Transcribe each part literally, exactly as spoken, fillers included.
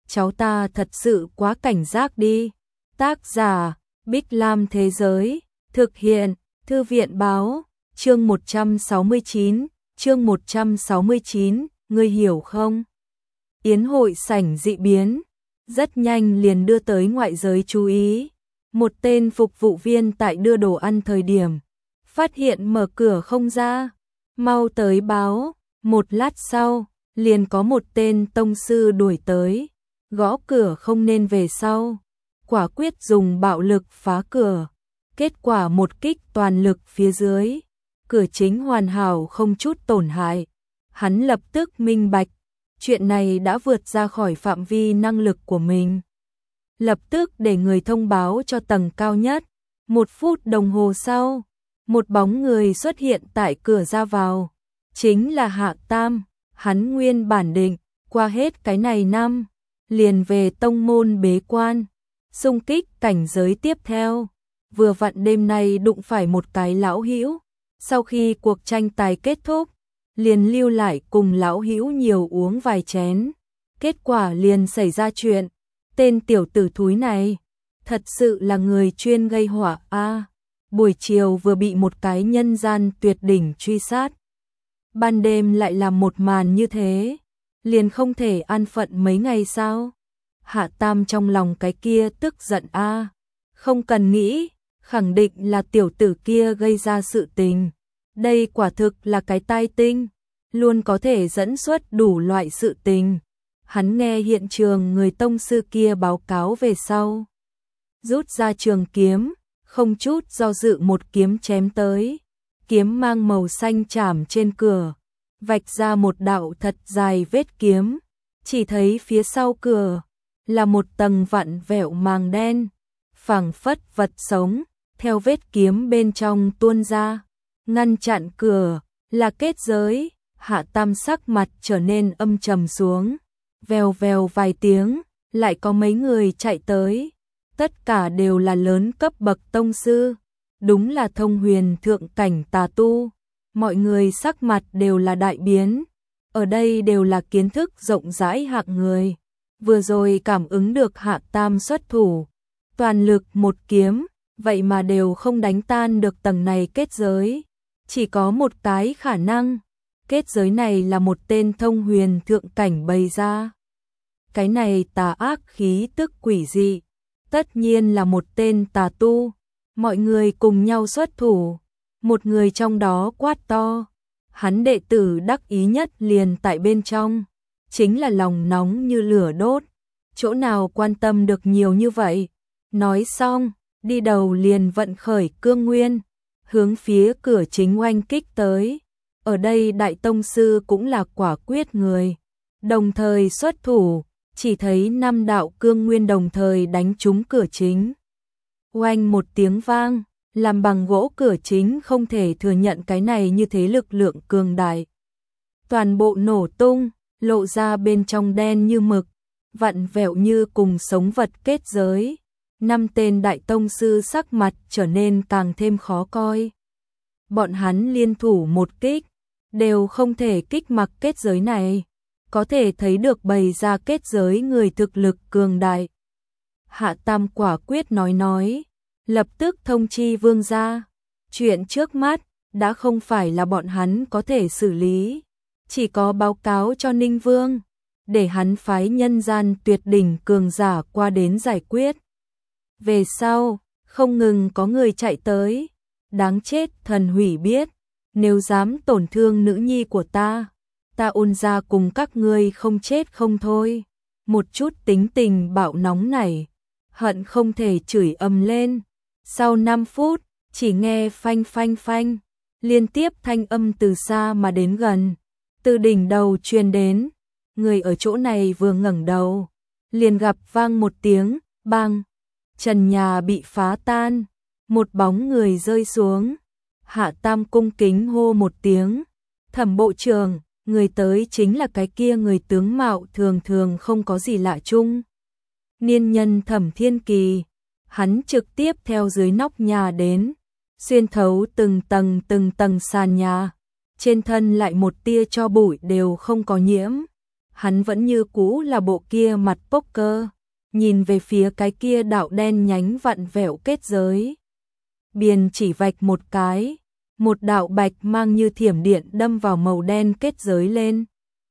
cháu ta thật sự quá cảnh giác đi. Tác giả, Bích Lam Thế Giới, thực hiện, Thư viện Báo, chương một trăm sáu mươi chín, chương một trăm sáu mươi chín, ngươi hiểu không? Yến hội sảnh dị biến, rất nhanh liền đưa tới ngoại giới chú ý. Một tên phục vụ viên tại đưa đồ ăn thời điểm, phát hiện mở cửa không ra, mau tới báo. Một lát sau, liền có một tên tông sư đuổi tới, gõ cửa không nên về sau, quả quyết dùng bạo lực phá cửa. Kết quả một kích toàn lực phía dưới, cửa chính hoàn hảo không chút tổn hại. Hắn lập tức minh bạch, chuyện này đã vượt ra khỏi phạm vi năng lực của mình. Lập tức để người thông báo cho tầng cao nhất. Một phút đồng hồ sau, một bóng người xuất hiện tại cửa ra vào. Chính là Hạ Tam. Hắn nguyên bản định, qua hết cái này năm, liền về tông môn bế quan, xung kích cảnh giới tiếp theo. Vừa vặn đêm nay đụng phải một cái lão hữu. Sau khi cuộc tranh tài kết thúc, liền lưu lại cùng lão hữu nhiều uống vài chén. Kết quả liền xảy ra chuyện. Tên tiểu tử thúi này, thật sự là người chuyên gây họa a. Buổi chiều vừa bị một cái nhân gian tuyệt đỉnh truy sát. Ban đêm lại làm một màn như thế, liền không thể an phận mấy ngày sao? Hạ Tam trong lòng cái kia tức giận a, không cần nghĩ, khẳng định là tiểu tử kia gây ra sự tình. Đây quả thực là cái tai tinh, luôn có thể dẫn xuất đủ loại sự tình. Hắn nghe hiện trường người tông sư kia báo cáo về sau, rút ra trường kiếm, không chút do dự một kiếm chém tới. Kiếm mang màu xanh chạm trên cửa, vạch ra một đạo thật dài vết kiếm. Chỉ thấy phía sau cửa là một tầng vặn vẹo màng đen, phảng phất vật sống, theo vết kiếm bên trong tuôn ra, ngăn chặn cửa là kết giới. Hạ Tam sắc mặt trở nên âm trầm xuống. Vèo vèo vài tiếng, lại có mấy người chạy tới, tất cả đều là lớn cấp bậc tông sư, đúng là thông huyền thượng cảnh tà tu. Mọi người sắc mặt đều là đại biến, ở đây đều là kiến thức rộng rãi hạng người. Vừa rồi cảm ứng được Hạ Tam xuất thủ, toàn lực một kiếm, vậy mà đều không đánh tan được tầng này kết giới. Chỉ có một cái khả năng, kết giới này là một tên thông huyền thượng cảnh bày ra. Cái này tà ác khí tức quỷ dị, tất nhiên là một tên tà tu. Mọi người cùng nhau xuất thủ, một người trong đó quát to. Hắn đệ tử đắc ý nhất liền tại bên trong, chính là lòng nóng như lửa đốt, chỗ nào quan tâm được nhiều như vậy. Nói xong, đi đầu liền vận khởi cương nguyên, hướng phía cửa chính oanh kích tới. Ở đây đại tông sư cũng là quả quyết người, đồng thời xuất thủ, chỉ thấy năm đạo cương nguyên đồng thời đánh trúng cửa chính. Oanh một tiếng vang, làm bằng gỗ cửa chính không thể thừa nhận cái này như thế lực lượng cường đại. Toàn bộ nổ tung, lộ ra bên trong đen như mực, vặn vẹo như cùng sống vật kết giới. Năm tên đại tông sư sắc mặt trở nên càng thêm khó coi. Bọn hắn liên thủ một kích, đều không thể kích mặc kết giới này. Có thể thấy được bày ra kết giới người thực lực cường đại. Hạ Tam quả quyết nói nói, lập tức thông chi vương gia. Chuyện trước mắt đã không phải là bọn hắn có thể xử lý, chỉ có báo cáo cho Ninh Vương, để hắn phái nhân gian tuyệt đỉnh cường giả qua đến giải quyết. Về sau, không ngừng có người chạy tới, đáng chết thần hủy biết, nếu dám tổn thương nữ nhi của ta, ta ôn ra cùng các ngươi không chết không thôi. Một chút tính tình bạo nóng này, hận không thể chửi ầm lên. Sau năm phút, chỉ nghe phanh phanh phanh, liên tiếp thanh âm từ xa mà đến gần, từ đỉnh đầu truyền đến. Người ở chỗ này vừa ngẩng đầu, liền gặp vang một tiếng, bang, trần nhà bị phá tan, một bóng người rơi xuống. Hạ Tam cung kính hô một tiếng, Thẩm bộ trưởng. Người tới chính là cái kia người tướng mạo thường thường không có gì lạ chung. Niên nhân Thẩm Thiên Kỳ, hắn trực tiếp theo dưới nóc nhà đến, xuyên thấu từng tầng từng tầng sàn nhà, trên thân lại một tia tro bụi đều không có nhiễm. hắn vẫn như cũ là bộ kia mặt poker, nhìn về phía cái kia đạo đen nhánh vặn vẹo kết giới. Biên chỉ vạch một cái, một đạo bạch mang như thiểm điện đâm vào màu đen kết giới lên.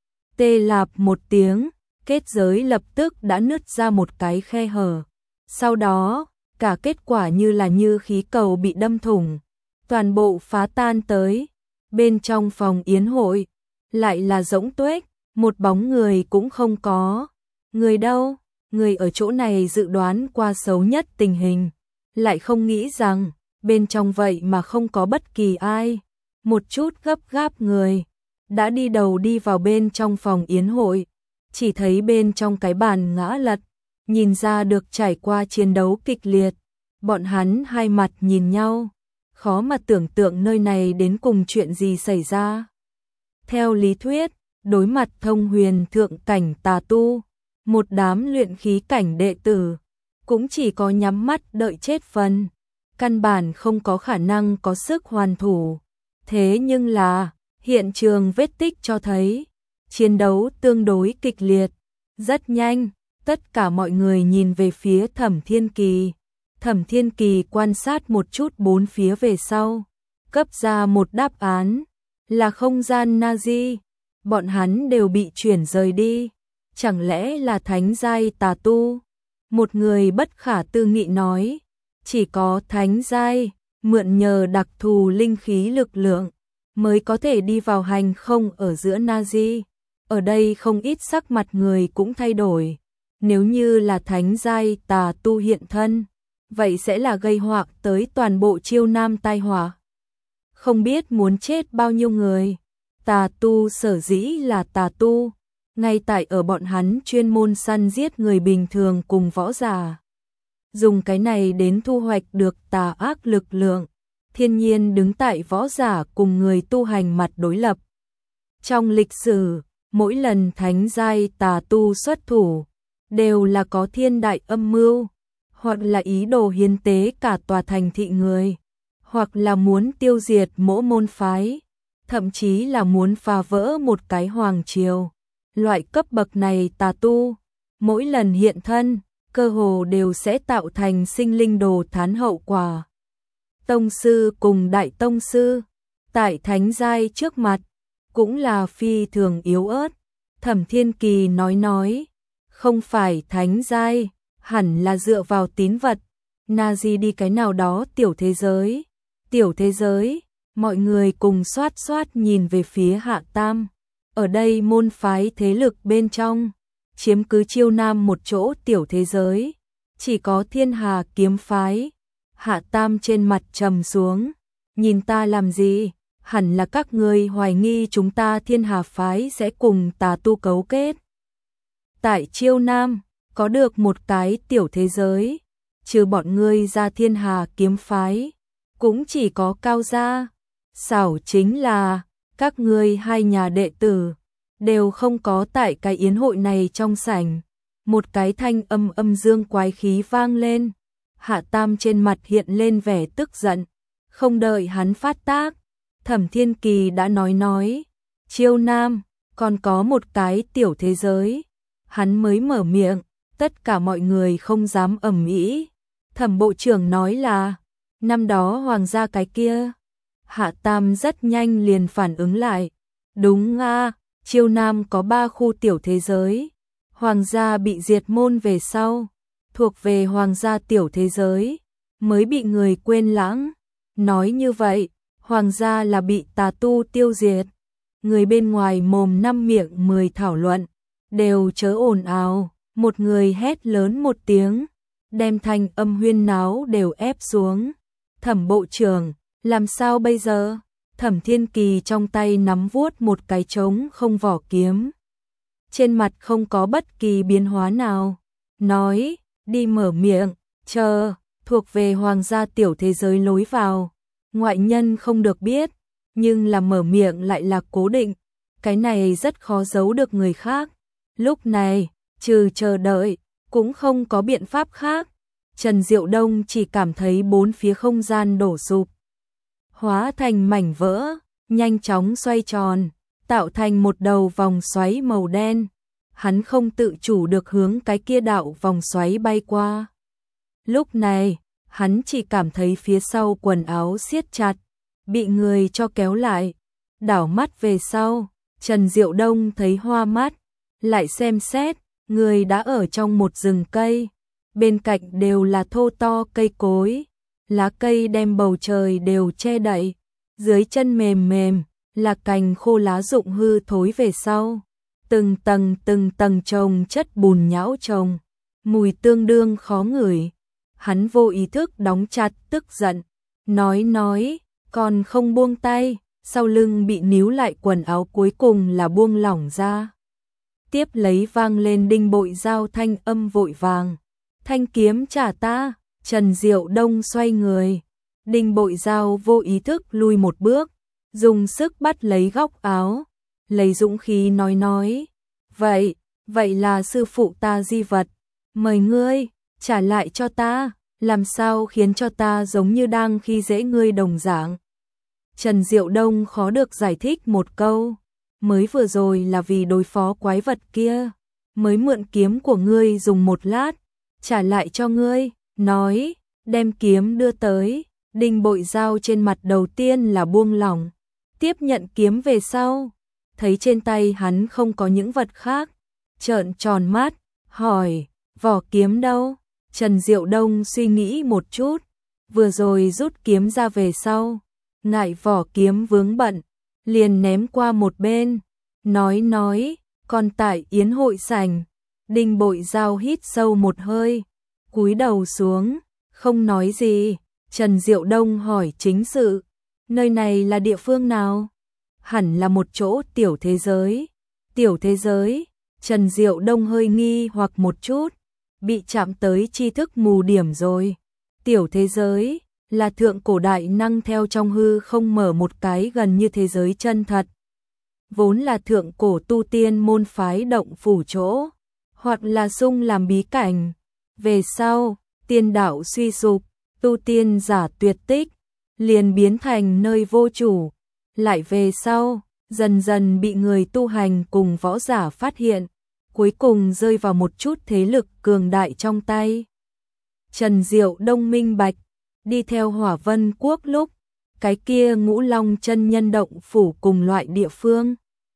Tê lạp một tiếng, kết giới lập tức đã nứt ra một cái khe hở. Sau đó, cả kết quả như là như khí cầu bị đâm thủng, toàn bộ phá tan tới. Bên trong phòng yến hội, lại là rỗng tuếch, một bóng người cũng không có. Người đâu? Người ở chỗ này dự đoán qua xấu nhất tình hình, lại không nghĩ rằng bên trong vậy mà không có bất kỳ ai. Một chút gấp gáp người đã đi đầu đi vào bên trong phòng yến hội, chỉ thấy bên trong cái bàn ngã lật, nhìn ra được trải qua chiến đấu kịch liệt. Bọn hắn hai mặt nhìn nhau, khó mà tưởng tượng nơi này đến cùng chuyện gì xảy ra. Theo lý thuyết, đối mặt thông huyền thượng cảnh tà tu, một đám luyện khí cảnh đệ tử, cũng chỉ có nhắm mắt đợi chết phần, căn bản không có khả năng có sức hoàn thủ. Thế nhưng là, hiện trường vết tích cho thấy, chiến đấu tương đối kịch liệt. Rất nhanh, tất cả mọi người nhìn về phía Thẩm Thiên Kỳ. Thẩm Thiên Kỳ quan sát một chút bốn phía về sau, cấp ra một đáp án, là không gian Nazi. Bọn hắn đều bị chuyển rời đi, chẳng lẽ là thánh giai tà tu? Một người bất khả tư nghị nói, chỉ có thánh giai, mượn nhờ đặc thù linh khí lực lượng, mới có thể đi vào hành không ở giữa Nazi. Ở đây không ít sắc mặt người cũng thay đổi, nếu như là thánh giai tà tu hiện thân, vậy sẽ là gây họa tới toàn bộ Chiêu Nam tai họa. Không biết muốn chết bao nhiêu người. Tà tu sở dĩ là tà tu, ngay tại ở bọn hắn chuyên môn săn giết người bình thường cùng võ giả. Dùng cái này đến thu hoạch được tà ác lực lượng, thiên nhiên đứng tại võ giả cùng người tu hành mặt đối lập. Trong lịch sử, mỗi lần thánh giai tà tu xuất thủ, đều là có thiên đại âm mưu, hoặc là ý đồ hiến tế cả tòa thành thị người, hoặc là muốn tiêu diệt mỗi môn phái, thậm chí là muốn phá vỡ một cái hoàng triều. Loại cấp bậc này tà tu, mỗi lần hiện thân, cơ hồ đều sẽ tạo thành sinh linh đồ thán hậu quả. Tông sư cùng đại tông sư, tại thánh giai trước mặt, cũng là phi thường yếu ớt. Thẩm Thiên Kỳ nói nói, không phải thánh giai, hẳn là dựa vào tín vật, Nazi đi cái nào đó tiểu thế giới. Tiểu thế giới, mọi người cùng xoát xoát nhìn về phía Hạ Tam. Ở đây môn phái thế lực bên trong, chiếm cứ Chiêu Nam một chỗ tiểu thế giới, chỉ có Thiên Hà kiếm phái. Hạ Tam trên mặt trầm xuống, nhìn ta làm gì? Hẳn là các ngươi hoài nghi chúng ta Thiên Hà phái sẽ cùng tà tu cấu kết. Tại Chiêu Nam, có được một cái tiểu thế giới, trừ bọn ngươi ra Thiên Hà kiếm phái, cũng chỉ có Cao gia. Xảo chính là, các ngươi hai nhà đệ tử, đều không có tại cái yến hội này trong sảnh. Một cái thanh âm âm dương quái khí vang lên. Hạ Tam trên mặt hiện lên vẻ tức giận. Không đợi hắn phát tác, Thẩm Thiên Kỳ đã nói nói, Chiêu Nam, còn có một cái tiểu thế giới. Hắn mới mở miệng, tất cả mọi người không dám ầm ĩ. Thẩm bộ trưởng nói là, năm đó hoàng gia cái kia. Hạ Tam rất nhanh liền phản ứng lại. Đúng nga, Chiêu Nam có ba khu tiểu thế giới. Hoàng gia bị diệt môn về sau, thuộc về hoàng gia tiểu thế giới, mới bị người quên lãng. Nói như vậy, hoàng gia là bị tà tu tiêu diệt. Người bên ngoài mồm năm miệng mười thảo luận, đều chớ ồn ào. Một người hét lớn một tiếng, đem thanh âm huyên náo đều ép xuống. Thẩm bộ trưởng, làm sao bây giờ? Thẩm Thiên Kỳ trong tay nắm vuốt một cái trống không vỏ kiếm. Trên mặt không có bất kỳ biến hóa nào. Nói, đi mở miệng, chờ, thuộc về hoàng gia tiểu thế giới lối vào. Ngoại nhân không được biết, nhưng là mở miệng lại là cố định. Cái này rất khó giấu được người khác. Lúc này, trừ chờ đợi, cũng không có biện pháp khác. Trần Diệu Đông chỉ cảm thấy bốn phía không gian đổ sụp, hóa thành mảnh vỡ, nhanh chóng xoay tròn, tạo thành một đầu vòng xoáy màu đen. hắn không tự chủ được hướng cái kia đạo vòng xoáy bay qua. Lúc này, hắn chỉ cảm thấy phía sau quần áo siết chặt, bị người cho kéo lại, đảo mắt về sau, Trần Diệu Đông thấy hoa mắt, lại xem xét, người đã ở trong một rừng cây, bên cạnh đều là thô to cây cối, lá cây đem bầu trời đều che đậy, dưới chân mềm mềm, là cành khô lá rụng hư thối về sau, từng tầng từng tầng chồng chất bùn nhão chồng, mùi tương đương khó ngửi. Hắn vô ý thức đóng chặt tức giận, nói nói, còn không buông tay, sau lưng bị níu lại quần áo cuối cùng là buông lỏng ra. Tiếp lấy vang lên đinh bội dao thanh âm vội vàng, thanh kiếm trả ta, Trần Diệu Đông xoay người, đinh bội dao vô ý thức lui một bước, dùng sức bắt lấy góc áo, lấy dũng khí nói nói, vậy, vậy là sư phụ ta di vật, mời ngươi, trả lại cho ta, làm sao khiến cho ta giống như đang khi dễ ngươi đồng dạng. Trần Diệu Đông khó được giải thích một câu, mới vừa rồi là vì đối phó quái vật kia, mới mượn kiếm của ngươi dùng một lát, trả lại cho ngươi, nói, đem kiếm đưa tới, đinh bội dao trên mặt đầu tiên là buông lỏng, tiếp nhận kiếm về sau, thấy trên tay hắn không có những vật khác, trợn tròn mắt, hỏi, vỏ kiếm đâu? Trần Diệu Đông suy nghĩ một chút, vừa rồi rút kiếm ra về sau, ngại vỏ kiếm vướng bận, liền ném qua một bên, nói nói, còn tại yến hội sảnh, đinh bội dao hít sâu một hơi, cúi đầu xuống, không nói gì, Trần Diệu Đông hỏi chính sự, nơi này là địa phương nào? Hẳn là một chỗ tiểu thế giới, tiểu thế giới, Trần Diệu Đông hơi nghi hoặc một chút, bị chạm tới tri thức mù điểm rồi. Tiểu thế giới là thượng cổ đại năng theo trong hư không mở một cái gần như thế giới chân thật. Vốn là thượng cổ tu tiên môn phái động phủ chỗ, hoặc là sung làm bí cảnh. Về sau, tiên đạo suy sụp, tu tiên giả tuyệt tích, liền biến thành nơi vô chủ. Lại về sau, dần dần bị người tu hành cùng võ giả phát hiện, cuối cùng rơi vào một chút thế lực cường đại trong tay. Trần Diệu Đông minh bạch, đi theo Hỏa Vân Quốc lúc, cái kia Ngũ Long chân nhân động phủ cùng loại địa phương.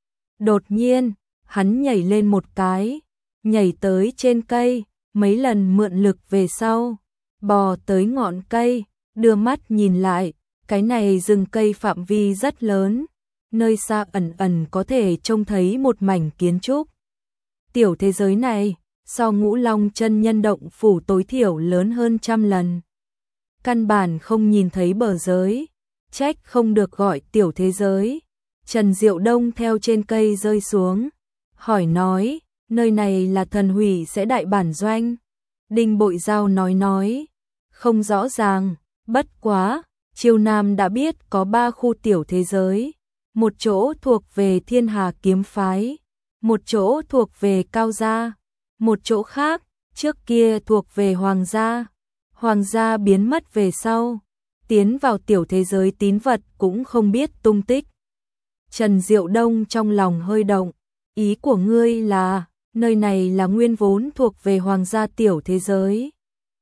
Đột nhiên, hắn nhảy lên một cái, nhảy tới trên cây, mấy lần mượn lực về sau, bò tới ngọn cây, đưa mắt nhìn lại, cái này rừng cây phạm vi rất lớn, nơi xa ẩn ẩn có thể trông thấy một mảnh kiến trúc. Tiểu thế giới này, so Ngũ Long chân nhân động phủ tối thiểu lớn hơn trăm lần. Căn bản không nhìn thấy bờ giới, trách không được gọi tiểu thế giới. Trần Diệu Đông theo trên cây rơi xuống, hỏi nói, nơi này là thần hủy sẽ đại bản doanh. Đinh bội dao nói nói, không rõ ràng, bất quá, Chiêu Nam đã biết có ba khu tiểu thế giới, một chỗ thuộc về Thiên Hà kiếm phái, một chỗ thuộc về Cao gia, một chỗ khác, trước kia thuộc về Hoàng gia. Hoàng gia biến mất về sau, tiến vào tiểu thế giới tín vật cũng không biết tung tích. Trần Diệu Đông trong lòng hơi động, ý của ngươi là, nơi này là nguyên vốn thuộc về Hoàng gia tiểu thế giới.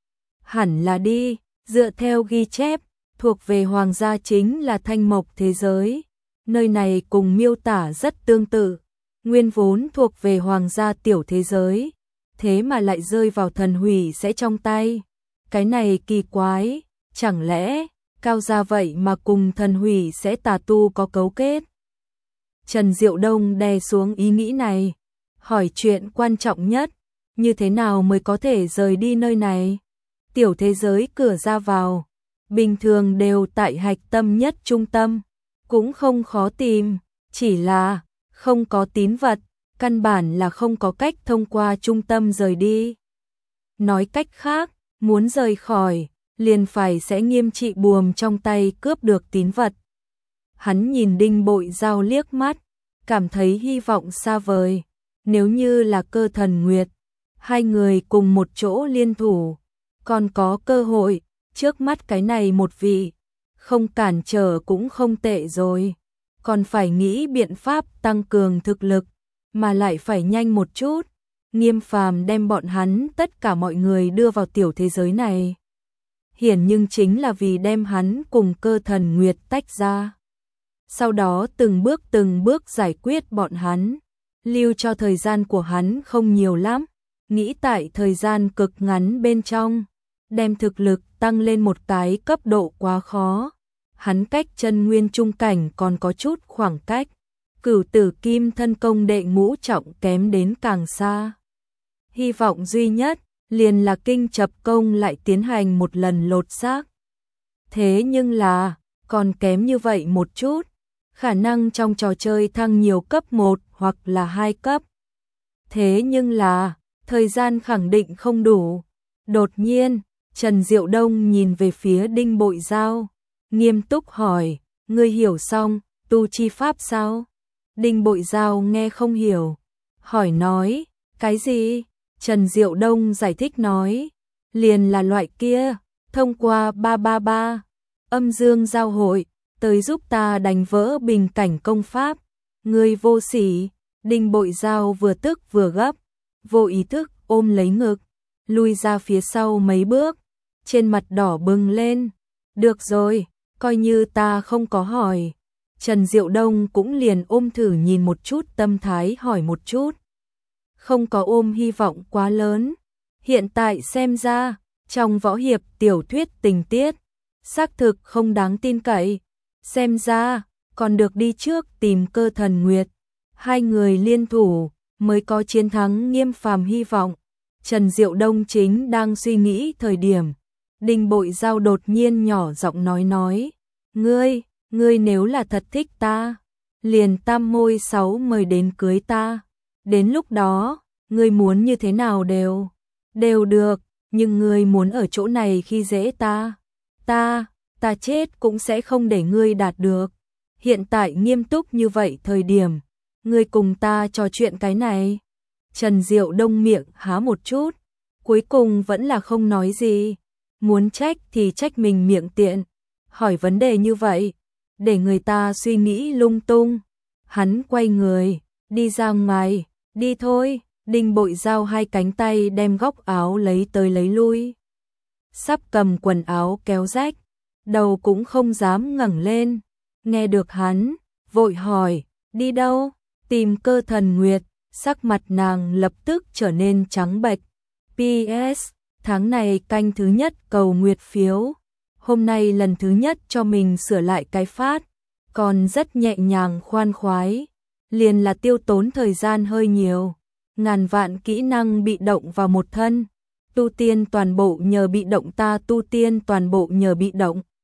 Hẳn là đi, dựa theo ghi chép, thuộc về Hoàng gia chính là Thanh Mộc thế giới. Nơi này cùng miêu tả rất tương tự, nguyên vốn thuộc về Hoàng gia tiểu thế giới, thế mà lại rơi vào thần hủy sẽ trong tay. Cái này kỳ quái, chẳng lẽ, Cao gia vậy mà cùng thần hủy sẽ tà tu có cấu kết? Trần Diệu Đông đè xuống ý nghĩ này, hỏi chuyện quan trọng nhất, như thế nào mới có thể rời đi nơi này? Tiểu thế giới cửa ra vào, bình thường đều tại hạch tâm nhất trung tâm, cũng không khó tìm, chỉ là không có tín vật, căn bản là không có cách thông qua trung tâm rời đi. Nói cách khác, muốn rời khỏi, liền phải sẽ nghiêm trị buồm trong tay cướp được tín vật. Hắn nhìn đinh bội dao liếc mắt, cảm thấy hy vọng xa vời. Nếu như là Cơ Thần Nguyệt, hai người cùng một chỗ liên thủ, còn có cơ hội, trước mắt cái này một vị, không cản trở cũng không tệ rồi. Còn phải nghĩ biện pháp tăng cường thực lực, mà lại phải nhanh một chút. Nghiêm Phàm đem bọn hắn tất cả mọi người đưa vào tiểu thế giới này. Hiển nhưng chính là vì đem hắn cùng Cơ Thần Nguyệt tách ra. Sau đó từng bước từng bước giải quyết bọn hắn. Lưu cho thời gian của hắn không nhiều lắm. Nghĩ tại thời gian cực ngắn bên trong, đem thực lực tăng lên một cái cấp độ quá khó. Hắn cách chân nguyên trung cảnh còn có chút khoảng cách. Cửu tử kim thân công đệ ngũ trọng kém đến càng xa. Hy vọng duy nhất liền là kinh chập công lại tiến hành một lần lột xác. Thế nhưng là, còn kém như vậy một chút. Khả năng trong trò chơi thăng nhiều cấp một hoặc là hai cấp. Thế nhưng là, thời gian khẳng định không đủ. Đột nhiên, Trần Diệu Đông nhìn về phía Đinh Bội Giao, nghiêm túc hỏi, ngươi hiểu xong, tu chi pháp sao? Đinh Bội Giao nghe không hiểu, hỏi nói, cái gì? Trần Diệu Đông giải thích nói, liền là loại kia, thông qua ba ba ba, âm dương giao hội, tới giúp ta đánh vỡ bình cảnh công pháp. Ngươi vô sỉ. Đinh Bội Giao vừa tức vừa gấp, vô ý thức ôm lấy ngực, lui ra phía sau mấy bước, trên mặt đỏ bừng lên. Được rồi, coi như ta không có hỏi. Trần Diệu Đông cũng liền ôm thử nhìn một chút tâm thái hỏi một chút. Không có ôm hy vọng quá lớn. Hiện tại xem ra, trong võ hiệp tiểu thuyết tình tiết, xác thực không đáng tin cậy. Xem ra, còn được đi trước tìm Cơ Thần Nguyệt. Hai người liên thủ, mới có chiến thắng Nghiêm Phàm hy vọng. Trần Diệu Đông chính đang suy nghĩ thời điểm. Đinh Bội Giao đột nhiên nhỏ giọng nói nói. Ngươi, ngươi nếu là thật thích ta, liền tam môi sáu mời đến cưới ta. Đến lúc đó, ngươi muốn như thế nào đều, đều được, nhưng ngươi muốn ở chỗ này khi dễ ta. Ta, ta chết cũng sẽ không để ngươi đạt được. Hiện tại nghiêm túc như vậy thời điểm, ngươi cùng ta trò chuyện cái này. Trần Diệu Đông miệng há một chút, cuối cùng vẫn là không nói gì. Muốn trách thì trách mình miệng tiện, hỏi vấn đề như vậy, để người ta suy nghĩ lung tung. Hắn quay người, đi ra ngoài, đi thôi. Đinh Bội Giao hai cánh tay đem góc áo lấy tới lấy lui. Sắp cầm quần áo kéo rách, đầu cũng không dám ngẩng lên. Nghe được hắn, vội hỏi, đi đâu? Tìm Cơ Thần Nguyệt. Sắc mặt nàng lập tức trở nên trắng bệch. pê ét Tháng này canh thứ nhất cầu nguyệt phiếu. Hôm nay lần thứ nhất cho mình sửa lại cái phát, còn rất nhẹ nhàng khoan khoái. Liền là tiêu tốn thời gian hơi nhiều. Ngàn vạn kỹ năng bị động vào một thân. Tu tiên toàn bộ nhờ bị động, ta tu tiên toàn bộ nhờ bị động.